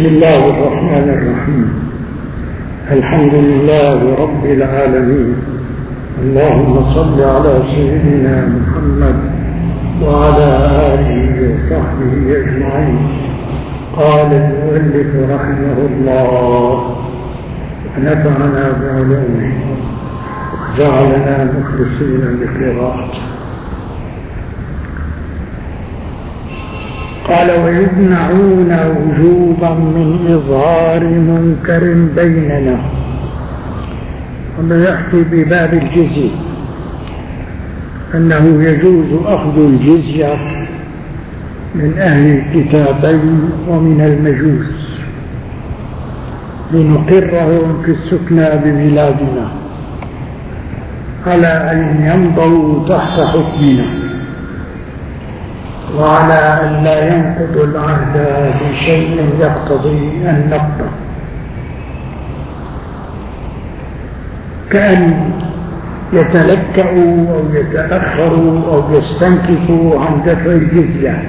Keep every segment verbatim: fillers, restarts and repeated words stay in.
بسم الله الرحمن الرحيم. الحمد لله رب العالمين. اللهم صل على سيدنا محمد وعلى آله وصحبه أجمعين. قال المؤلف رحمه الله ونفعنا بعلومه وجعلنا مخلصين لقراءته. قال ويمنعون وجوبا من إظهار منكر بيننا. وما يحكي بباب الجزية أنه يجوز أخذ الجزية من أهل الكتابين ومن المجوس لنقرهم في السكنى ببلادنا على أن يمضوا تحت حكمنا، وعلى أن لا ينقضوا العهد بشيء يقتضي النقض، كأن يتلكأوا أو يتأخروا أو يستنكفوا عن دفع الجزية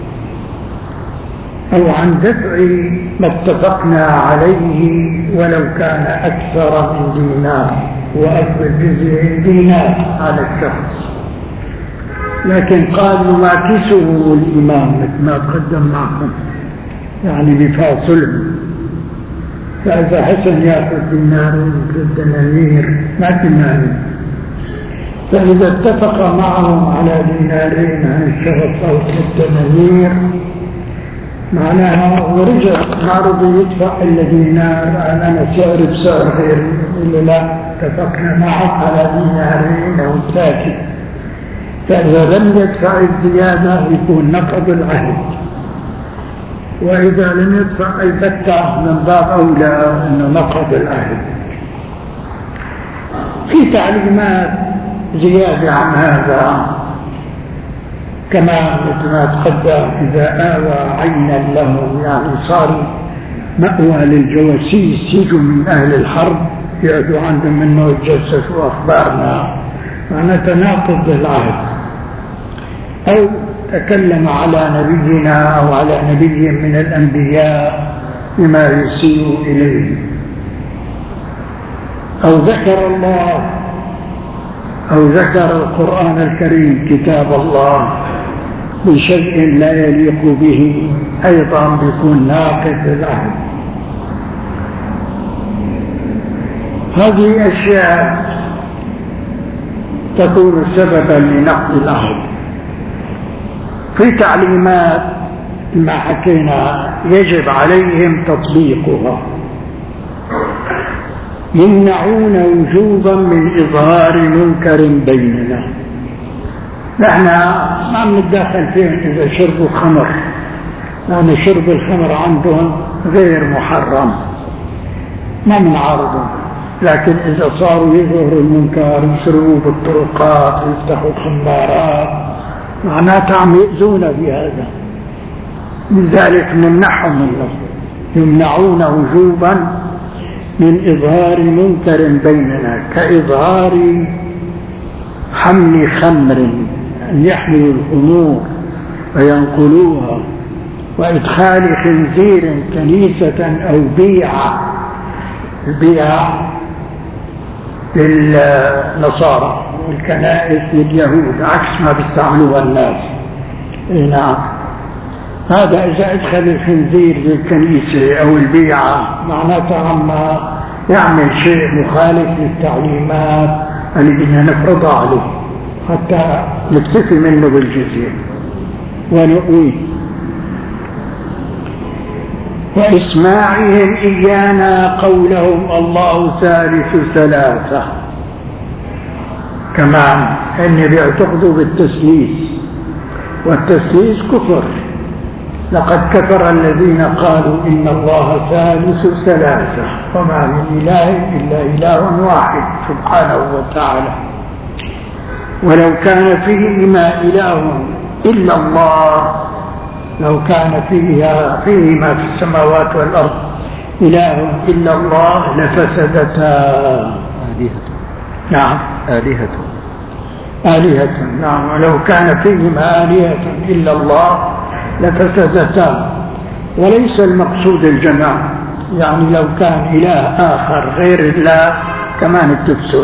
أو عن دفع ما اتفقنا عليه ولو كان أكثر من دينار، وأصل الجزية دينار على الشخص، لكن قال نماكسه الإمام مثل ما تقدم معكم، يعني بفاصلهم. فإذا حسن يأخذ دينارين مثل الدنانير ما تماني، فإذا اتفق معهم على دينارين عن الشخص أو الدنانير معناها ورجع ما رضي يدفع إلا دينار، أنا سعر بسعر غير، إلا لا اتفقنا معك على دينارين أو ثلاثة، فإذا لم يدفع الزيادة يكون نقض العهد، وإذا لم يدفع البتة من باب أولى أنه نقض العهد. في تعليمات زيادة عن هذا كما مثل ما تقدم، إذا آوى عينا لهم، يعني صار مأوى للجواسيس يجوا من أهل الحرب يقعدوا عندهم منه يتجسسوا أخبارنا، معناه تناقض العهد. أو تكلم على نبينا أو على نبي من الأنبياء بما يسيء إليه، أو ذكر الله أو ذكر القرآن الكريم كتاب الله بشيء لا يليق به، أيضا بيكون ناقض للعهد. هذه أشياء تكون سببا لنقض العهد. في تعليمات ما حكينا يجب عليهم تطبيقها. يمنعون وجوبا من إظهار منكر بيننا. نحن ما بنتدخل فيهم إذا شربوا خمر، لأن شرب الخمر عندهم غير محرم، ما بنعارضهم، لكن إذا صاروا يظهروا المنكر يسرقوا بالطرقات ويفتحوا الخمارات معناته عم يؤذون بهذا، لذلك نمنعهم منه. يمنعون وجوبا من إظهار منكر بيننا، كإظهار حمل خمر، أن يحملوا الخمور وينقلوها، وإدخال خنزير كنيسة أو بيعة، البيعة للنصارى والكنائس لليهود عكس ما بيستعملوها الناس. نعم، هذا إذا أدخل الخنزير للكنيسة أو البيعة معناته عما يعمل شيء مخالف للتعليمات اللي بدنا نفرضها عليه حتى نكتفي منه بالجزية ونؤويه. وإسماعهم إيانا قولهم الله ثالث ثلاثة، كمان أن بيعتقدوا بالتثليث، والتثليث كفر. لقد كفر الذين قالوا إن الله ثالث ثلاثة وما من إله إلا إله واحد سبحانه وتعالى. ولو كان فيهما إله إلا الله، لو كان فيها فيهما في السماوات والأرض إله إلا الله لفسدتا. آلهة. نعم، آلهة آلهة. نعم، ولو كان فيهما آلهة إلا الله لفسدتا. وليس المقصود الجماعة، يعني لو كان إله آخر غير الله كمان تفسد.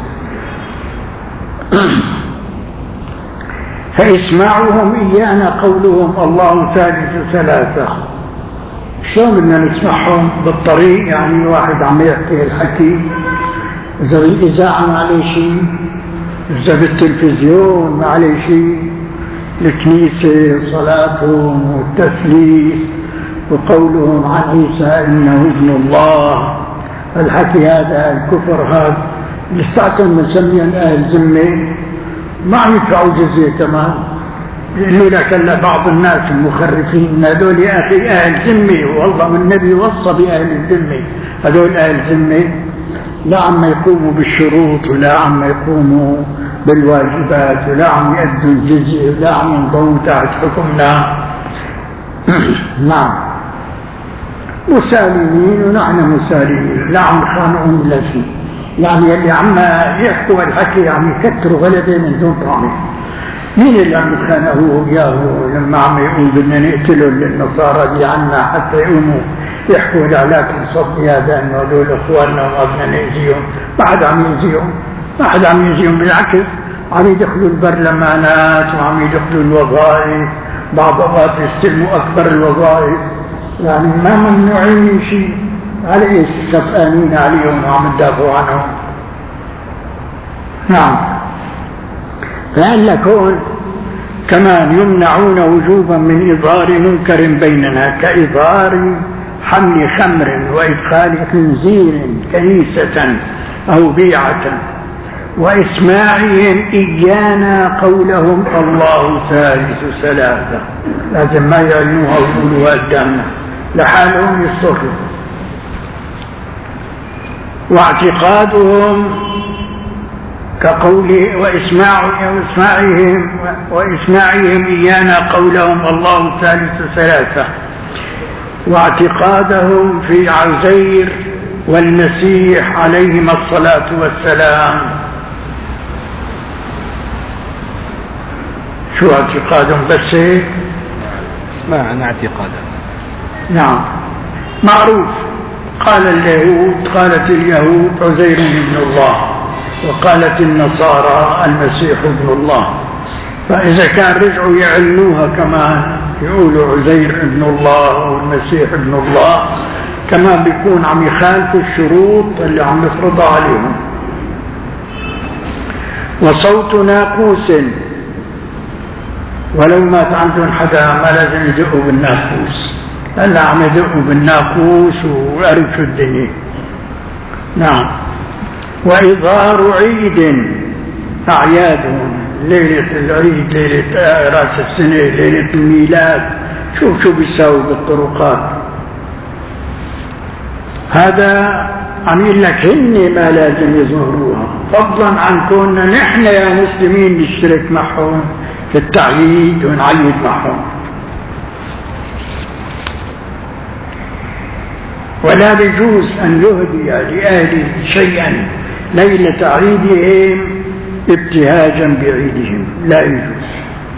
فإسماعهم إيانا قولهم الله ثالث ثلاثة. شلون بدنا نسمعهم؟ بالطريق، يعني واحد عم يحكي الحكي، إذا بالإذاعة ما عليه شيء، إذا بالتلفزيون ما عليه شيء، الكنيسة صلاتهم والتثليث وقولهم عن عيسى إنه ابن الله، الحكي هذا الكفر هذا لساتهم مسميا أهل ذمة، ما عم يدفعوا جزية كمان. يقولوا لك هلا بعض الناس المخرفين هذول يا أخي أهل ذمة، والله والنبي وصى بأهل الذمة، هذول أهل ذمة لا عم يقوموا بالشروط ولا عم يقوموا بالواجبات ولا عم يأدوا الجزية ولا عم ينضموا تحت حكمنا. نعم مسالمين ونحن مسالمين، لا عم خانعهم ولا شيء. يعني اللي عم يحكوا الحكي عم يكتروا غلبة من دون طعمه. مين اللي عم يتخانقوا وياه لما عم يقول بدنا نقتلوا النصارى اللي عنا حتى يقوموا يحكوا العلاك الصبي هذا انه هذول اخواننا وما بدنا نأذيهم؟ ما حد عم يأذيهم، ما حد عم يأذيهم، بالعكس عم يدخلوا البرلمانات وعم يدخلوا الوظائف، بعض الوقت يستلموا اكبر الوظائف، يعني ما ممنوعين شيء. على ايش سبقانين عليهم وعم تدافعوا عنهم؟ نعم. فقال لك هون كمان يمنعون وجوبا من إظهار منكر بيننا، كإظهار حمل خمر وإدخال خنزير كنيسة أو بيعة، وإسماعهم إيانا قولهم الله ثالث ثلاثة. لازم ما يعلنوها ويقولوها قدامنا لحالهم يستخدموا. واعتقادهم كقوله وإسماعهم وإسماعهم إيانا قولهم الله ثالث ثلاثة، واعتقادهم في عزير والمسيح عليهما الصلاة والسلام. شو اعتقادهم؟ بس هيك اسمعنا اعتقادهم. نعم معروف. قال اليهود، قالت اليهود عزير ابن الله، وقالت النصارى المسيح ابن الله. فإذا كان رجعوا يعلنوها كمان يقولوا عزير ابن الله والمسيح ابن الله، كمان بيكون عم يخالفوا الشروط اللي عم يفرضها عليهم. وصوت ناقوس، ولو مات عندهم حدا ما لازم يدقوا بالناقوس، هلا عم يدقوا بالناقوس وقرفوا الدنيا. نعم. وإظهار عيد، أعيادهم، ليلة العيد، ليلة رأس السنة، ليلة الميلاد، شوف شو بيساوي بالطرقات. هذا عم يقول لك هن ما لازم يظهروها، فضلا عن كوننا نحن يا مسلمين نشترك معهم في التعييد ونعيد معهم. ولا يجوز أن يهدي لأهل شيئا ليلة عيدهم ابتهاجا بعيدهم، لا يجوز.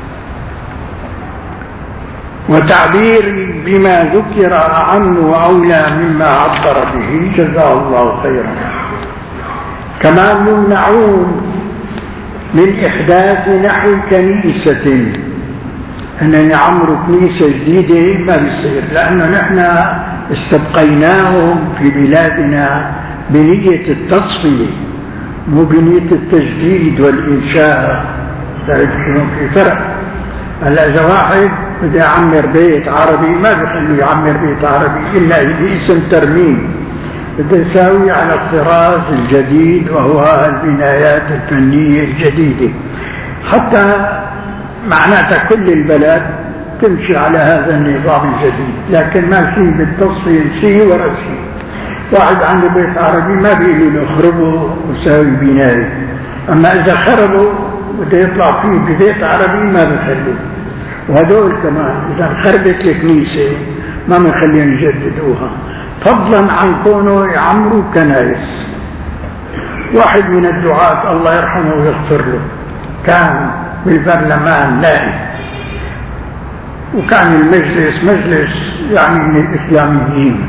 وتعبير بما ذكر أعم وأولى مما عبر به، جزاه الله خيرا. كما يمنعون من إحداث نحو كنيسة، أن يعمروا كنيسة جديدة ما بيصير، لأنه نحن استبقيناهم في بلادنا بنية التصفية مو بنية التجديد والإنشاء. في فرق. هلا إذا واحد بده يعمر بيت عربي ما بيخليه يعمر بيت عربي إلا باسم ترميم، بده يساوي على الطراز الجديد وهو البنايات الفنية الجديدة، حتى معناتها كل البلد تمشي على هذا النظام الجديد. لكن ما في بالتصفية شيء ولا شيء. واحد عنده بيت عربي ما بيقولوا له خربوا وساوي بناية، أما إذا خربوا بده يطلع فيه ببيت عربي ما بيخلوه. وهدول كمان إذا خربت الكنيسة ما بنخليهم يجددوها، فضلا عن كونه يعمروا كنائس. واحد من الدعاة الله يرحمه ويغفر له كان بالبرلمان نائب، وكان المجلس مجلس يعني من الإسلاميين،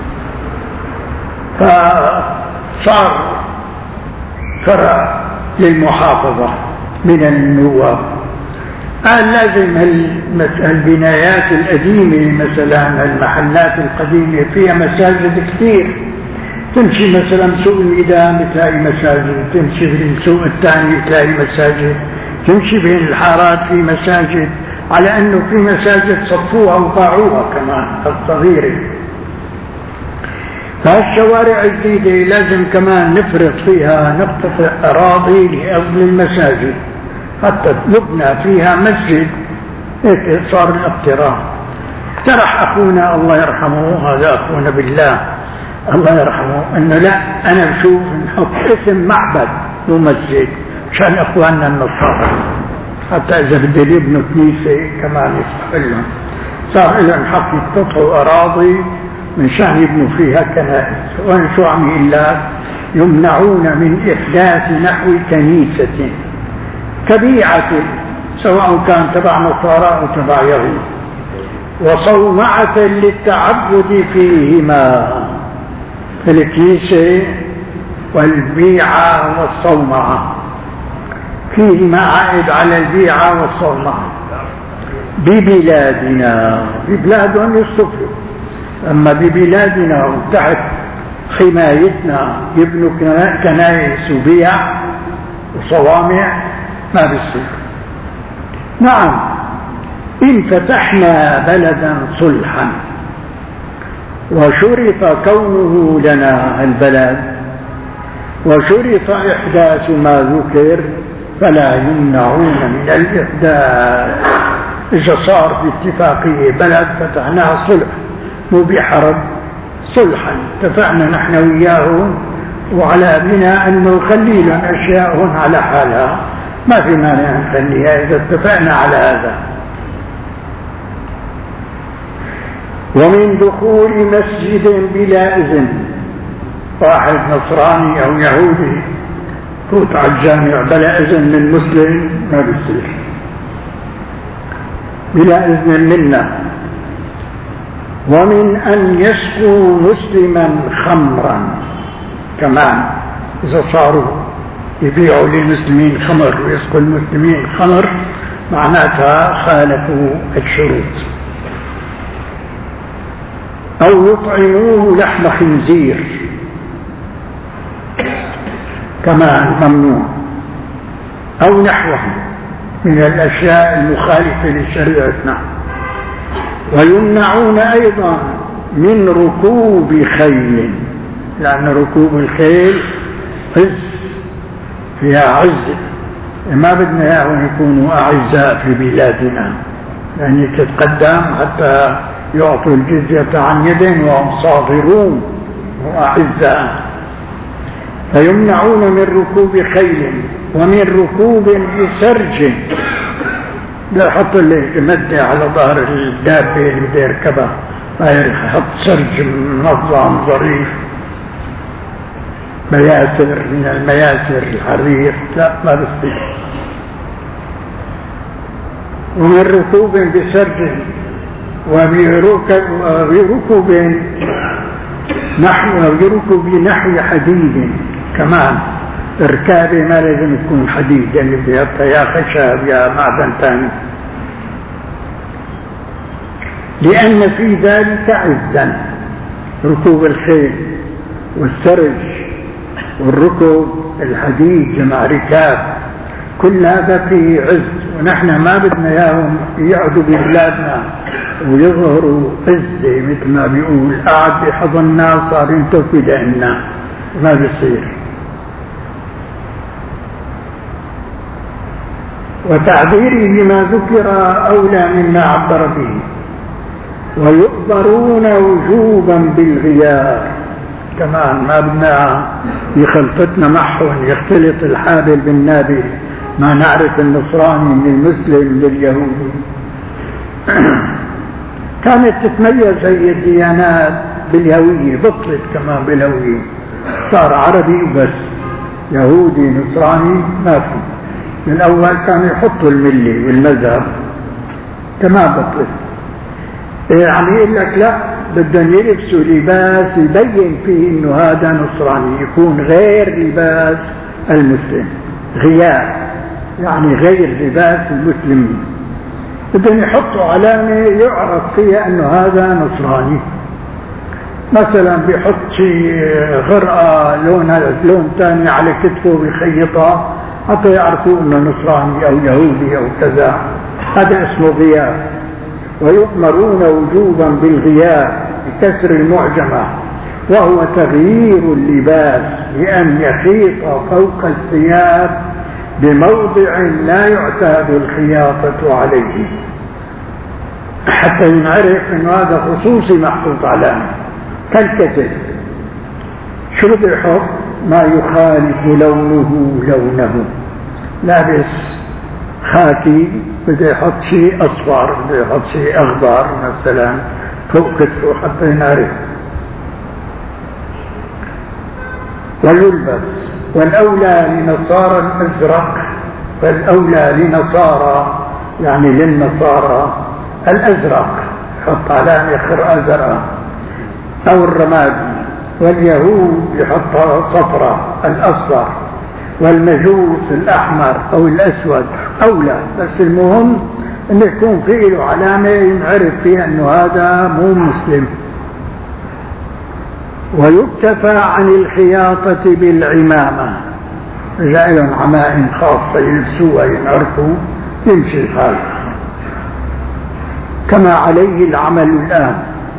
فصار فرع للمحافظة من النواب. قال لازم البنايات القديمة مثلا المحلات القديمة فيها مساجد كثير، تمشي مثلا سوق الميدان تلاقي مساجد، تمشي في السوق الثاني تلاقي مساجد، تمشي بين الحارات في مساجد، على أنه في مساجد صفوها وقاعوها كمان الصغيرة. فالشوارع الجديدة لازم كمان نفرض فيها نقطة أراضي لأجل المساجد حتى يبنى فيها مسجد. هيك صار الاقتراح. اقترح أخونا الله يرحمه، هذا أخونا بالله الله يرحمه، أنه لا أنا بشوف نحط اسم معبد ومسجد عشان أخواننا النصارى، حتى إذا بدهم يبنوا كنيسة كمان يسمح لهم. صار لهم حق يقتطعوا أراضي من شان يبنوا فيها كنائس. وأنا شو عم يقول لك؟ يمنعون من إحداث نحو كنيسة كبيعة سواء كان تبع نصارى أو تبع يهود، وصومعة للتعبد فيهما، في الكنيسة والبيعة والصومعة فيهما عائد على البيعة والصومعة. ببلادنا، ببلادهم يصطفلوا، أما ببلادنا وتحت حمايتنا يبنوا كنائس وبيع وصوامع ما بيصير. نعم، إن فتحنا بلدا صلحا وشرط كونه لنا البلد وشرط إحداث ما ذكر فلا يمنعون من الإحداث. إذا صار في اتفاقية بلد فتحناها صلح مو بحرب، صلحا اتفقنا نحن وياهم وعلى بناء أنه نخلي لهم أشياءهم على حالها، ما في مانع نخليها إذا اتفقنا على هذا. ومن دخول مسجد بلا إذن، واحد نصراني أو يهودي فوت على الجامع بلا إذن من مسلم ما بيصير، بلا إذن منا. ومن أن يسقوا مسلما خمرا، كمان إذا صاروا يبيعوا للمسلمين خمر ويسقوا المسلمين خمر معناتها خالفوا الشروط. أو يطعموه لحم خنزير كمان ممنوع، أو نحوه من الأشياء المخالفة لشريعتنا. ويمنعون أيضا من ركوب خيل، لأن ركوب الخيل عز، فيها عز، ما بدنا إياهم يكونوا أعزاء في بلادنا، يعني تتقدم حتى يعطوا الجزية عن يد وهم صاغرون وأعزاء. فيمنعون من ركوب خيل ومن ركوب بسرج، لا يحط اللي مدة على ظهر الدابة اللي بده يركبها، ما يحط سرج منظم ظريف مياسر من المياسر الحرير، لا ما بصير. ومن ركوب بسرج وبركوب نحو بركوب نحو حديد، كمان ركابه ما لازم تكون حديد، يعني بيحطها يا خشب يا معدن ثاني، لأن في ذلك عزا. ركوب الخيل والسرج والركوب الحديد جمع ركاب، كل هذا فيه عز، ونحن ما بدنا اياهم يقعدوا ببلادنا ويظهروا عزة مثل ما بيقول قاعد بحضن الناس صار ينتفي لنا، ما بيصير. وتعبيره بما ذكر أولى مما عبر به. ويؤبرون وجوبا بالغيار، كمان ما بدنا يخلطتنا معهم، يختلط الحابل بالنابل، ما نعرف النصراني من المسلم لليهودي. كانت تتميز هي الديانات بالهوية، بطلت كمان بالهوية، صار عربي وبس، يهودي نصراني ما في. من الأول كانوا يحطوا الملة والمذهب، كمان بطلت. يعني يقول لك لا، بدهم يلبسوا لباس يبين فيه انه هذا نصراني، يكون غير لباس المسلم، غياب يعني غير لباس المسلمين. بدهم يحطوا علامة يعرف فيها انه هذا نصراني. مثلا بيحط شيء غرقة لونها لون ثاني على كتفه بيخيطها حتى يعرفوا انه نصراني او يهودي او كذا، هذا اسمه غياب. ويؤمرون وجوبا بالغياب بكسر المعجمة، وهو تغيير اللباس بأن يخيط فوق الثياب بموضع لا يعتاد الخياطة عليه، حتى ينعرف أن هذا خصوصي محطوط علامة كالكتف. شو بده يحط؟ ما يخالف لونه لونه. لابس خاكي بده يحط شيء أصفر، بده يحط شيء أخضر مثلا فوق كتفه حتى ينعرف. ويلبس، والأولى لنصارى الأزرق، والأولى لنصارى يعني للنصارى الأزرق، يحط علامة خرقة زرقاء أو الرمادي، واليهود يحط صفرة الأصفر، والمجوس الأحمر أو الأسود أولى. بس المهم أن يكون فيه له علامة ينعرف فيها أنه هذا مو مسلم. ويكتفى عن الخياطة بالعمامة، إذا لهم عمائم خاصة يلبسوها ينعرفوا يمشي الحال، كما عليه العمل الآن.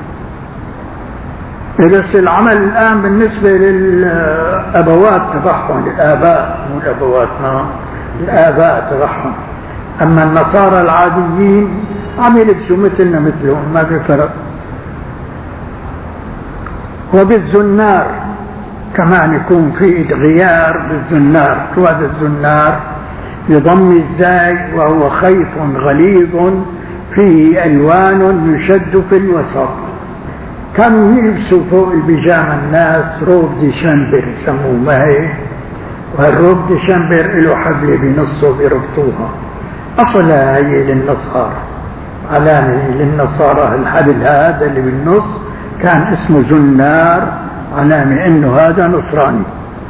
بس العمل الآن بالنسبة للأبوات تبعهم، الآباء مو الأبوات، ما الآباء تبعهم. أما النصارى العاديين عم يلبسوا مثلنا مثلهم، ما في فرق. وبالزنار كمان يكون في غيار بالزنار. شو هذا الزنار؟ بضم الزاي، وهو خيط غليظ فيه ألوان يشد في الوسط. كانوا يلبسوا فوق البيجامة الناس روب دي شامبر يسموه، ما هي؟ والروب دي شامبر له حبل بنصه بيربطوها. أصلها هي للنصارى، علامة للنصارى. الحبل هذا اللي بالنص كان اسمه زنار، علامة انه هذا نصراني.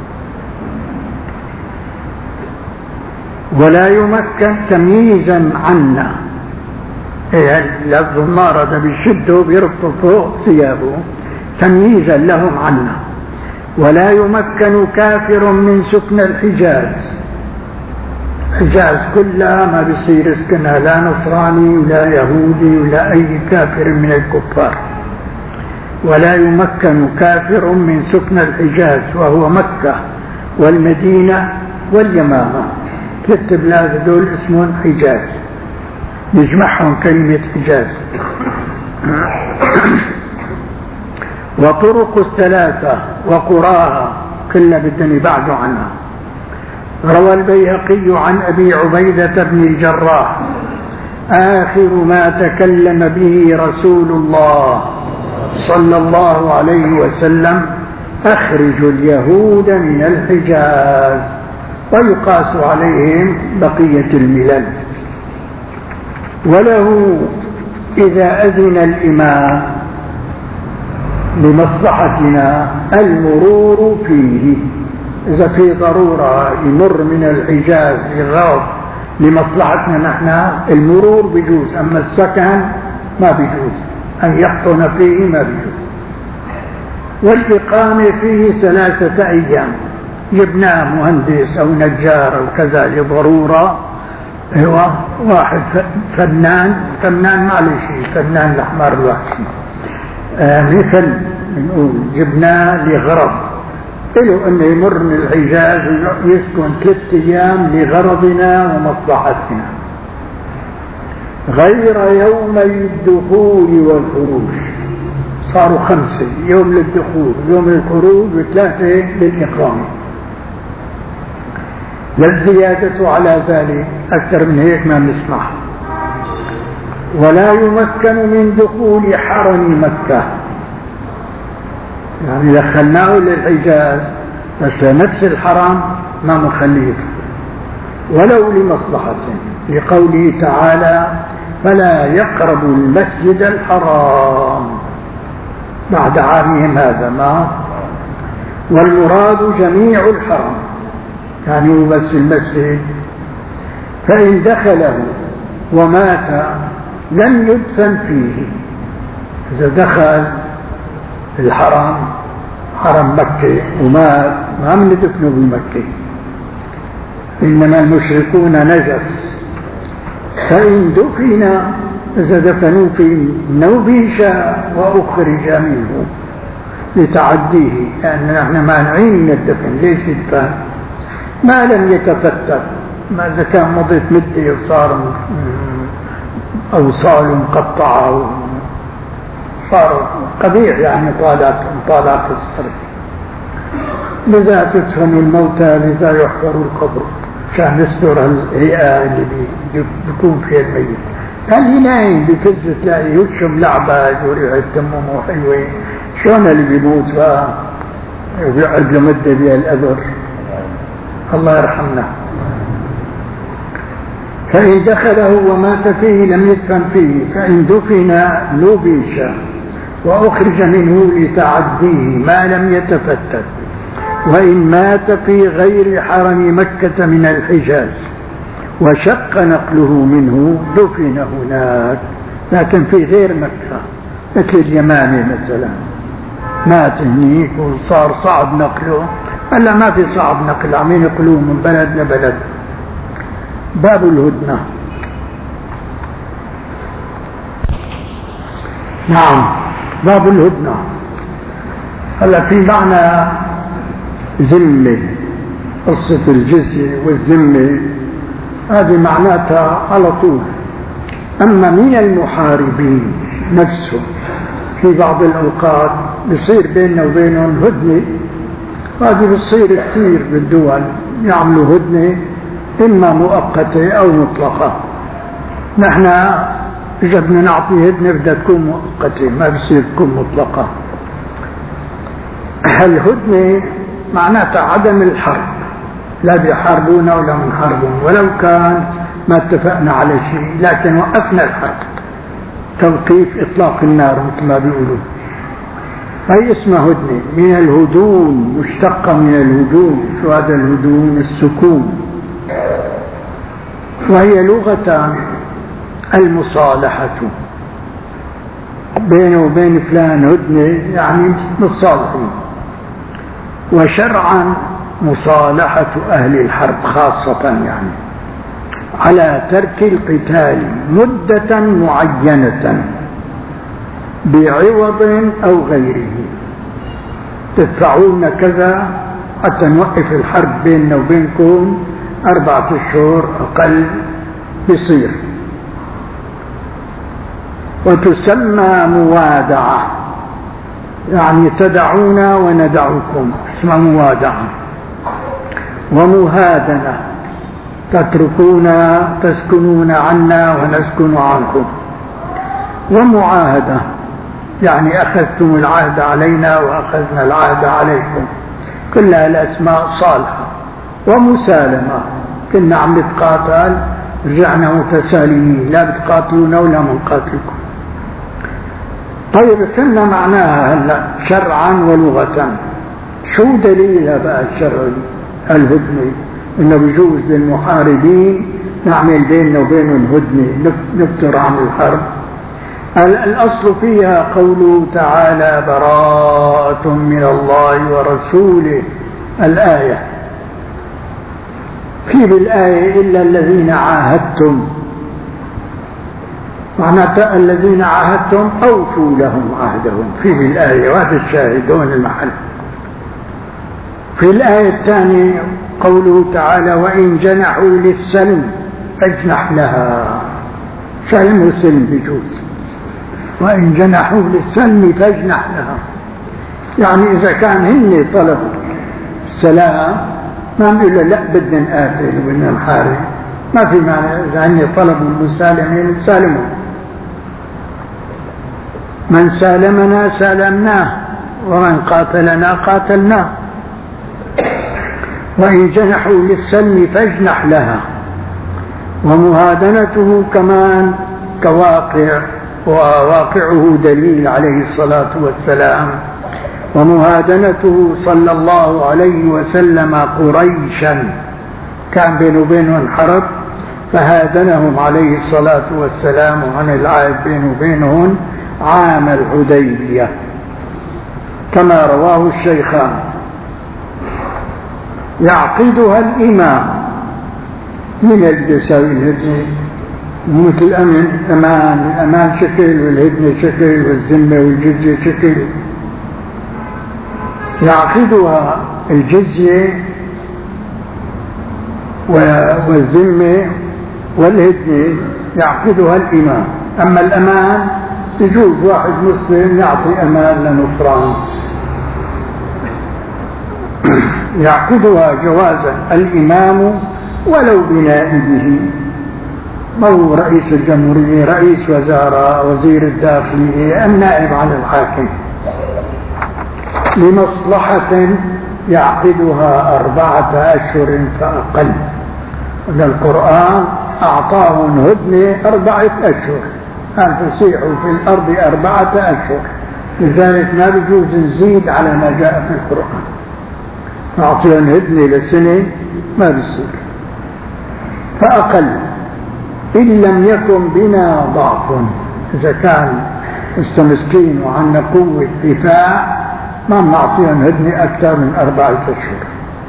ولا يمكن تمييزا عنا، إيه الزنار هذا بيشده بيربطوا فوق ثيابه تمييزا لهم عنا. ولا يمكن كافر من سكن الحجاز، الحجاز كلها ما بيصير يسكنها لا نصراني ولا يهودي ولا أي كافر من الكفار. ولا يمكن كافر من سكن الحجاز، وهو مكة والمدينة واليمامة، ثلاث بلاد دول اسمهم حجاز، نجمعهم كلمة حجاز. وطرق الثلاثة وقراها كلها بدني بعد عنها. روى البيهقي عن أبي عبيدة بن الجراح: آخر ما تكلم به رسول الله صلى الله عليه وسلم: أخرجوا اليهود من الحجاز. ويقاس عليهم بقية الملل. وله إذا أذن الإمام لمصلحتنا المرور فيه، إذا في ضرورة يمر من الحجاز لغرض لمصلحتنا نحن المرور بيجوز، أما السكن ما بيجوز، أن يقطن فيه ما بيجوز. والإقامة فيه ثلاثة أيام، جبناه مهندس أو نجار أو كذا لضرورة، هو واحد فنان، فنان ما له شيء، فنان الأحمر الوحشي، آه مثل نقول جبناه لغرض له أنه يمر من الحجاز ويسكن ثلاثة أيام لغرضنا ومصلحتنا، غير يومي الدخول والخروج. صاروا خمسة: يوم للدخول، يوم للخروج، وثلاثة للإقامة. والزيادة على ذلك أكثر من هيك ما نسمع. ولا يمكن من دخول حرم مكة، يعني دخلناه للحجاز بس لنفس الحرم ما مخليه، ولو لمصلحة، لقوله تعالى: فلا يقربوا المسجد الحرام بعد عامهم هذا. ما والمراد جميع الحرم، يعني هو بس المسجد. فإن دخله ومات لم يدفن فيه. إذا دخل الحرم، حرم مكة، ومات، ما من دفنه بمكة، إنما المشركون نجس. فإن دفن، إذا دفنوا في نوبيش وأخرج منه لتعديه، لأن نحن مانعين من الدفن. ليش يدفن؟ ما لم يتفتت، ما إذا كان مضيت مدة وصار أوصال مقطعة صار قبيح، يعني طالات طالات الصرف. لذا تدفن الموتى، لذا يحفر القبر عشان يستر الهيئة اللي بيكون فيها الميت. اللي نايم بفز تلاقي يشم لعبة وريحة تمه حلوة، شلون اللي بيموت بقى ويقعد له مدة بها الأذر؟ الله يرحمنا. فإن دخله ومات فيه لم يدفن فيه. فإن دفن نبش وأخرج منه لتعديه ما لم يتفتت. وإن مات في غير حرم مكة من الحجاز وشق نقله منه دفن هناك، لكن في غير مكة مثل اليمامة مثلا، مات هنيك وصار صعب نقله. هلا ما في صعب نقل، عم ينقلوه من بلد لبلد. باب الهدنة. نعم، باب الهدنة. هلا في معنى ذمة، قصة الجزية والذمة هذه معناتها على طول. أما من المحاربين نفسه في بعض الأوقات بصير بيننا وبينهم هدنة. هذه بتصير كثير بالدول، يعملوا هدنة إما مؤقتة أو مطلقة. نحن إذا بدنا نعطي هدنة بدها تكون مؤقتة، ما بصير تكون مطلقة. الهدنة معناتها عدم الحرب، لا بيحاربونا ولا منحاربون، ولو كان ما اتفقنا على شيء، لكن وقفنا الحرب، توقيف إطلاق النار مثل ما بيقولوا. هي اسمها هدنة. من الهدون، مشتقة من الهدون. شو هذا الهدون؟ السكون. وهي لغة المصالحة، بينه وبين فلان هدنة، يعني متصالحين. وشرعا مصالحة أهل الحرب خاصة، يعني على ترك القتال مدة معينة بعوض أو غيره. تدفعون كذا حتى نوقف الحرب بيننا وبينكم أربعة أشهر أقل بصير. وتسمى موادعة، يعني تدعونا وندعوكم، اسمها موادعة. ومهادنة، تتركونا تسكنون عنا ونسكن عنكم. ومعاهدة، يعني أخذتم العهد علينا وأخذنا العهد عليكم، كلها الأسماء صالحة. ومسالمة، كنا عم نتقاتل رجعنا متسالمين، لا بتقاتلونا ولا منقاتلكم. طيب فهمنا معناها هلا شرعا ولغة. شو دليلها بقى الشرعي الهدنة؟ انه بيجوز للمحاربين نعمل بيننا وبينهم هدنة، نفتر عن الحرب. الأصل فيها قوله تعالى براءة من الله ورسوله، الآية. في بالآية إلا الذين عاهدتم، معناتها الذين عاهدتم أوفوا لهم عهدهم، في بالآية، وهذا الشاهدون المحل. في الآية الثانية قوله تعالى وإن جنحوا للسلم فاجنح لها. سلم وسلم بجوز. وإن جنحوا للسلم فاجنح لها، يعني إذا كان هن طلبوا السلام ما نقول له لا بدنا نقاتل وبدنا نحارب، ما في معنى. إذا هن طلبوا المسالمين نسالمهم. من سالمنا سالمناه، ومن قاتلنا قاتلناه. وإن جنحوا للسلم فاجنح لها. ومهادنته كمان كواقع، وواقعه دليل عليه الصلاة والسلام. ومهادنته صلى الله عليه وسلم قريشا، كان بينه وبينهم حرب، فهادنهم عليه الصلاة والسلام عن العهد بينه وبينهم عام الحديبية كما رواه الشيخان. يعقدها الإمام من الجسر الهدنة، مثل الأمن أمان، الأمان شكل والهدنة شكل والذمة والجزية شكل. يعقدها الجزية والذمة والهدنة يعقدها الإمام. أما الأمان يجوز واحد مسلم يعطي أمان لنصراني، يعقدها جوازا الإمام ولو بنائبه، مو رئيس الجمهورية، رئيس وزارة، وزير الداخلية، النائب عن الحاكم، لمصلحة يعقدها أربعة أشهر فأقل. القرآن أعطاهم هدنة أربعة أشهر، أن تسيحوا في الأرض أربعة أشهر، لذلك ما بيجوز نزيد على ما جاء في القرآن. أعطيهم هدنة لسنة ما بيصير فأقل، إن لم يكن بنا ضعف. إذا كان مستمسكين وعندنا قوة دفاع ما بنعطيهم هدنة أكثر من أربعة أشهر.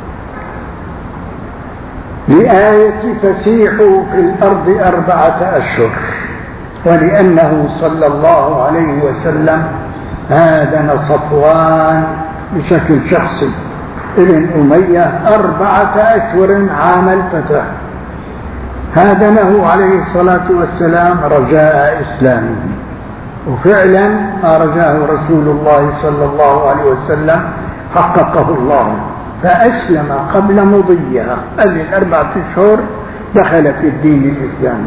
لآية فسيحوا في الأرض أربعة أشهر، ولأنه صلى الله عليه وسلم هادن صفوان بشكل شخصي ابن أمية أربعة أشهر عام الفتح، هادنه عليه الصلاة والسلام رجاء إسلامه، وفعلا ما رجاه رسول الله صلى الله عليه وسلم حققه الله، فأسلم قبل مضيها، قبل أربعة أشهر دخل في الدين الإسلامي.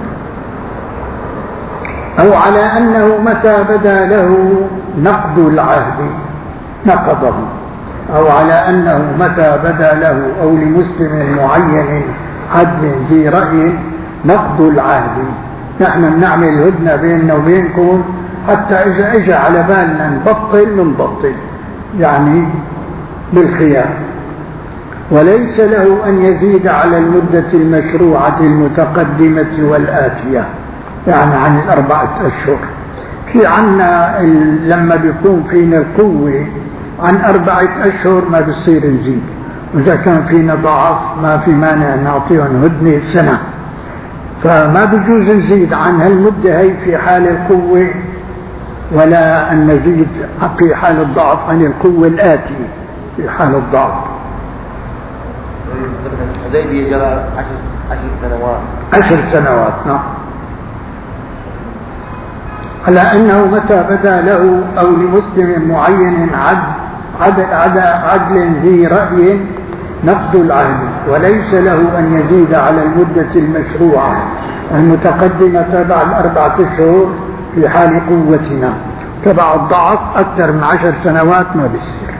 أو على أنه متى بدا له نقض العهد نقضه، أو على أنه متى بدا له أو لمسلم معين عدل ذي رأي نقض العهد. نحن بنعمل هدنة بيننا وبينكم حتى إذا إجا على بالنا نبطل نبطل، يعني بالخيار، وليس له أن يزيد على المدة المشروعة المتقدمة والآتية، يعني عن الأربعة أشهر. في عنا لما بيكون فينا القوة عن أربعة أشهر ما بصير نزيد، وإذا كان فينا ضعف ما في مانع نعطيهم هدنة سنة، فما بيجوز نزيد عن هالمدة هي في حال القوة، ولا أن نزيد في حال الضعف عن القوة الآتية في حال الضعف. الحديبية جرى عشر عشر سنوات عشر سنوات نعم. على أنه متى بدا له أو لمسلم معين عدل, عدل, عدل ذي رأي نقض العهد، وليس له أن يزيد على المدة المشروعة المتقدمة تبع الأربعة أشهر في حال قوتنا. تبع الضعف أكثر من عشر سنوات ما بيصير.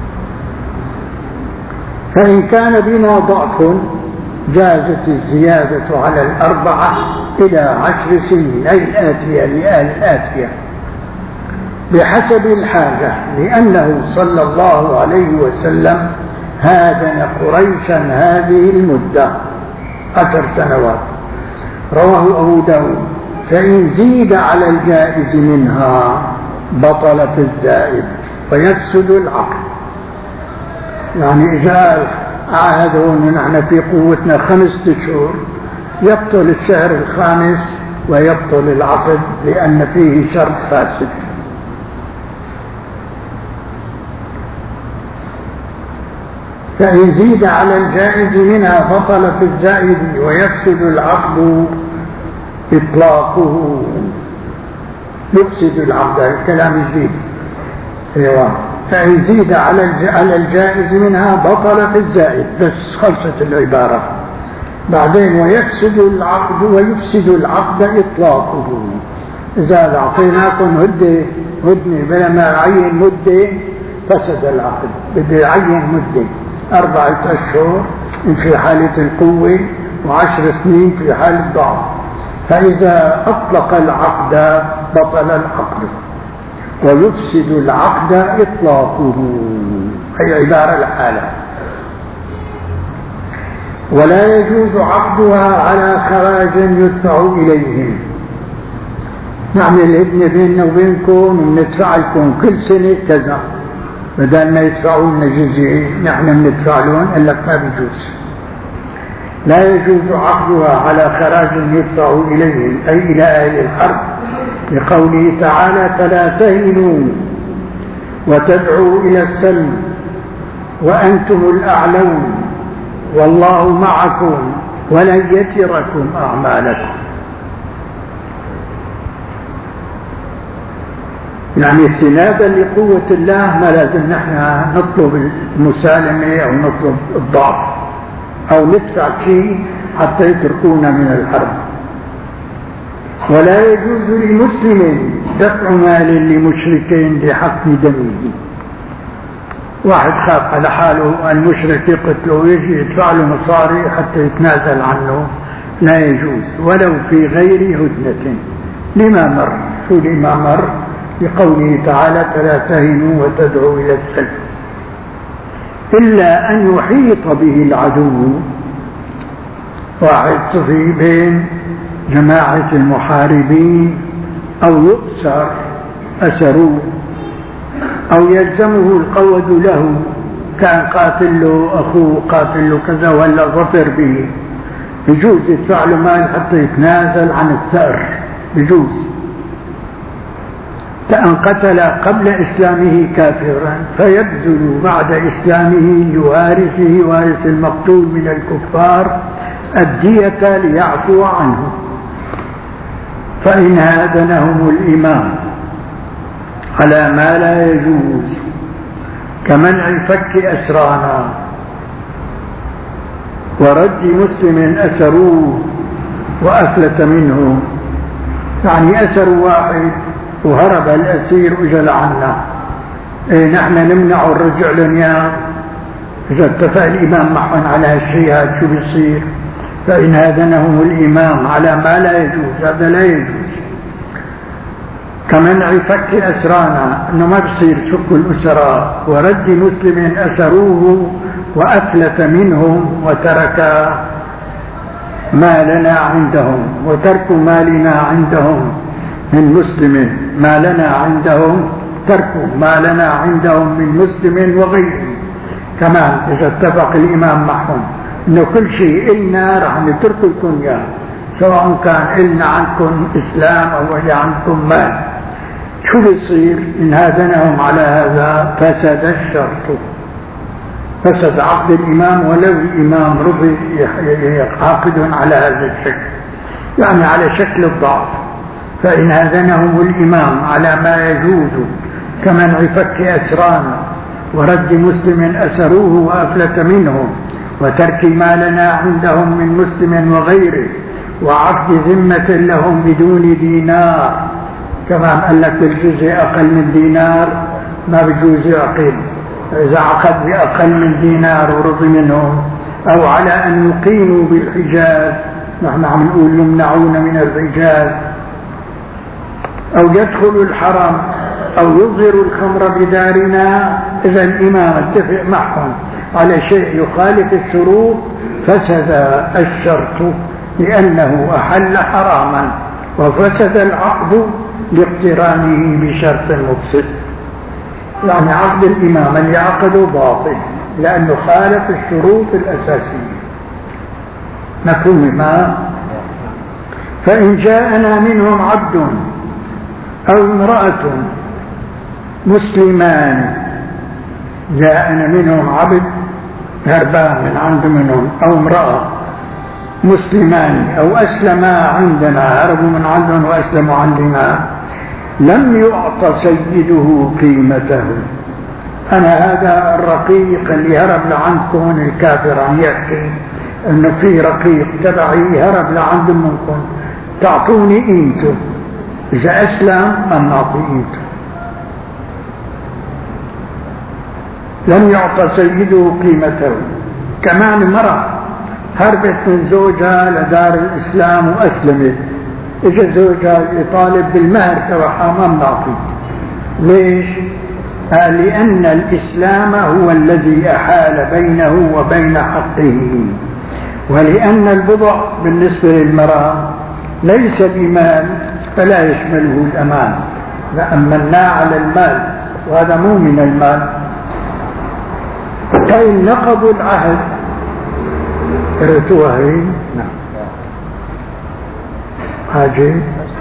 فإن كان بنا ضعف جازت الزيادة على الأربعة إلى عشر سنين، أي الآتية لآل الآتية بحسب الحاجة، لأنه صلى الله عليه وسلم هادن قريشا هذه المدة عشر سنوات. رواه أبو داود. فإن زيد على الجائز منها بطل في الزائد ويفسد العقد. يعني إذا عاهدوا نحن في قوتنا خمسة أشهر يبطل الشهر الخامس ويبطل العقد، لأن فيه شرط فاسد. فإن زيد على الجائز منها بطل في الزائد ويفسد العقد إطلاقه. يفسد العقد، الكلام جديد. ايوه. فإن زيد على الجائز منها بطل في الزائد، بس خلصت العبارة. بعدين ويفسد العقد ويفسد العقد إطلاقه. إذا أعطيناكم هدنة هدنة بلا ما يعين مدة فسد العقد، بده يعين مدة أربعة أشهر في حالة القوة وعشر سنين في حالة الضعف. فإذا أطلق العقد بطل العقد، ويفسد العقد إطلاقه، هي عبارة الحالة. ولا يجوز عقدها على خراج يدفع إليهم، نعمل الهدنة بيننا وبينكم وندفع لكم كل سنة كذا، بدل ما يدفعوا لنا جزية نحن بندفع لهم، قال لك ما بيجوز. لا يجوز عقدها على خراج يدفع إليهم أي إلى أهل الحرب، لقوله تعالى: فلا تهنوا وتدعوا إلى السلم وأنتم الأعلون والله معكم ولن يتركم أعمالكم. يعني استنادا لقوة الله ما لازم نحن نطلب المسالمة أو نطلب الضعف أو ندفع شيء حتى يتركونا من الحرب. ولا يجوز لمسلم دفع مال لمشركين لحق دمه، واحد خاف على حاله المشرك يقتله ويجي يدفع له مصاري حتى يتنازل عنه، لا يجوز ولو في غير هدنة، لما مر شو لما مر بقوله تعالى: فلا تهنوا وتدعوا إلى السلم، إلا أن يحيط به العدو، واحد صفي بين جماعة المحاربين أو يؤسر أسروه أو يلزمه القود له، كان قاتل له أخوه قاتل له كذا ولا ظفر به، بجوز يدفع له مال حتى يتنازل عن الثأر، بجوز. كأن قتل قبل إسلامه كافرا فيبذل بعد إسلامه لوارثه وارث المقتول من الكفار الدية ليعفو عنه، فإن هادنهم الإمام على ما لا يجوز كمنع فك أسرانا ورد مسلم أسروه وأفلت منه، يعني أسروا واحد وهرب الأسير وجل عنا، إيه نحن نمنع الرجع لنا، إذا اتفق الإمام معهم على هالشيء شو بيصير؟ فإن هادنهم الإمام على ما لا يجوز، هذا لا يجوز. كمنع فك أسرانا، أنه ما بصير فك الأسراء، ورد مسلم أسروه وأفلت منهم وترك ما لنا عندهم، وترك مالنا عندهم من مسلم، ما لنا عندهم ترك ما لنا عندهم من مسلم وغيره. كمان إذا اتفق الإمام معهم إنه كل شيء إلنا رح نترك لكم إياه، سواء كان إلنا عنكم إسلام أو عندكم مال، شو بيصير؟ إن هادنهم على هذا فسد الشرط، فسد عقد الإمام ولو الإمام رضي عاقد على هذا الشكل، يعني على شكل الضعف. فإن هادنهم الإمام على ما يجوز كمنع فك أسرانا ورد مسلم أسروه وأفلت منهم وترك ما لنا عندهم من مسلم وغيره وعقد ذمة لهم بدون دينار، كمان قال لك بالجزء أقل من دينار ما بجوز يعقد، إذا عقد بأقل من دينار ورضي منهم، أو على أن يقيموا بالحجاز، نحن عم نقول يمنعون من الحجاز، أو يدخلوا الحرم أو يظهروا الخمر بدارنا. إذا الإمام اتفق معهم على شيء يخالف الشروط فسد الشرط لأنه أحل حراما، وفسد العقد لاقترانه بشرط مفسد، يعني عقد الإمام اللي عقده باطل لأنه خالف الشروط الأساسية. مفهوم ما؟ فإن جاءنا منهم عبد أو امرأة مسلمان، جاءنا منهم عبد هربان من عند منهم أو امرأة مسلمان أو أسلما عندنا، هربوا من عندهم وأسلموا عندنا، لم يعط سيده قيمته. أنا هذا الرقيق اللي هرب لعندكم، الكافر عم يحكي أنه في رقيق تبعي هرب لعند منكم، تعطوني قيمته، إذا أسلم أن نعطي قيمته. لم يعط سيده قيمته. كمان مرة هربت من زوجها لدار الإسلام وأسلمت، إجا زوجها يطالب بالمهر تبعها ما بنعطيه. ليش؟ قال لأن الإسلام هو الذي أحال بينه وبين حقه، ولأن البضع بالنسبة للمرأة ليس بمال فلا يشمله الأمان، لأمنا على المال وهذا مو من المال. فإن نقضوا العهد قرأتوها هي؟ نعم حاجة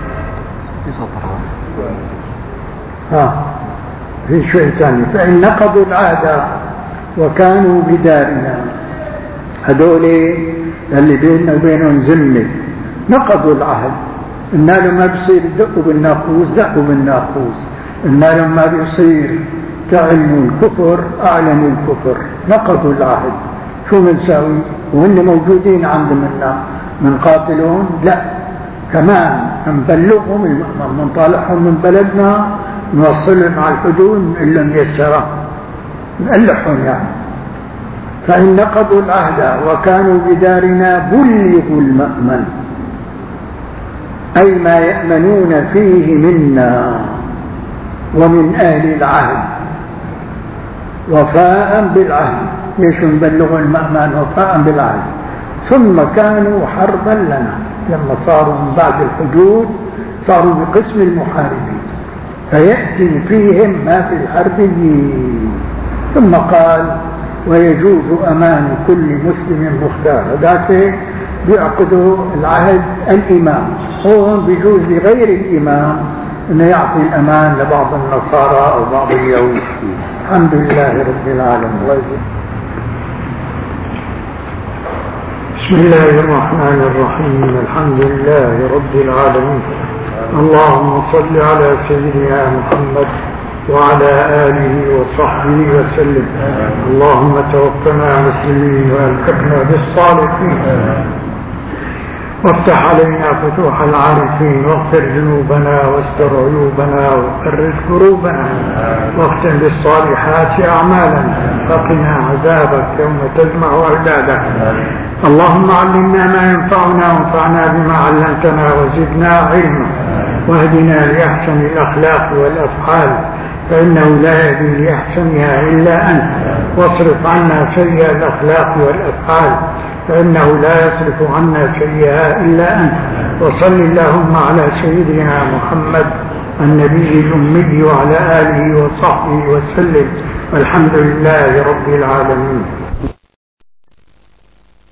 ها في شيء ثاني. فإن نقضوا العهد وكانوا بدارنا، هذول اللي بيننا وبينهم ذمة نقضوا العهد. إن لهم ما بيصير دقوا بالناقوس دقوا بالناقوس، إن لهم ما بيصير تعلموا الكفر أعلنوا الكفر، نقضوا العهد. شو بنسوي وهن موجودين عندنا؟ من قاتلون؟ لا، كمان نبلغهم نطالعهم من بلدنا، نوصلهم على الحدود إن لم يسرى نقلحهم يعني. فإن نقضوا العهد وكانوا بدارنا بلغوا المأمن، أي ما يأمنون فيه منا ومن أهل العهد وفاء بالعهد. ليش نبلغوا المأمن؟ وفاء بالعهد. ثم كانوا حربا لنا، لما صاروا من بعد الحدود صاروا بقسم المحاربين، فيأتي فيهم ما في الحربيين. ثم قال ويجوز أمان كل مسلم مختار. ذاك بيعقدوا العهد الإمام، هو بيجوز لغير الإمام أنه يعطي الأمان لبعض النصارى أو بعض اليهود. الحمد لله رب العالمين. بسم الله الرحمن الرحيم. الحمد لله رب العالمين. اللهم صل على سيدنا محمد وعلى آله وصحبه وسلم. اللهم توفنا مسلمين وألحقنا بالصالحين، وافتح علينا فتوح العارفين، واغفر ذنوبنا واستر عيوبنا وفرج كروبنا، واختم بالصالحات أعمالنا، وقنا عذابك يوم تجمع أولادك. اللهم علمنا ما ينفعنا وانفعنا بما علمتنا وزدنا علما، واهدنا لأحسن الأخلاق والأفعال فإنه لا يهدي لأحسنها إلا أنت، واصرف عنا سيئ الأخلاق والأفعال فإنه لا يصرف عنا سيئها إلا أنت. وصل اللهم على سيدنا محمد النبي الأمي وعلى آله وصحبه وسلم، والحمد لله رب العالمين.